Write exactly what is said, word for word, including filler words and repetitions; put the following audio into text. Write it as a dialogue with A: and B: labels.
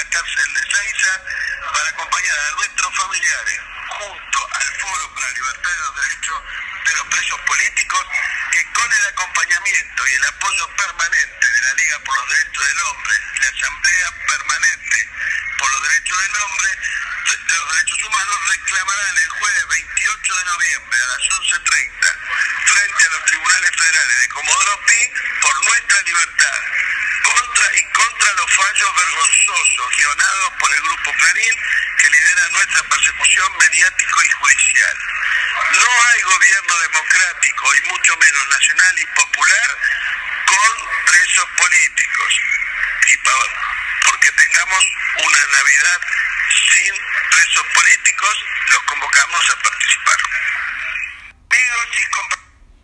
A: la cárcel de Ezeiza para acompañar a nuestros familiares junto al Foro para la Libertad de los Derechos de los Presos Políticos, que con el acompañamiento y el apoyo permanente de la Liga por los Derechos del Hombre y la Asamblea Permanente por los Derechos del Hombre, de los Derechos Humanos, reclamarán el jueves veintiocho de noviembre a las once treinta frente a los tribunales federales de Comodoro Pi por nuestra libertad, contra y contra los fallos vergonzosos guionados por el Grupo Clarín que lidera nuestra persecución mediático y judicial. No hay gobierno democrático y mucho menos nacional y popular con presos políticos, y para, porque tengamos una Navidad sin presos políticos, los convocamos a participar. Amigos y compañeros,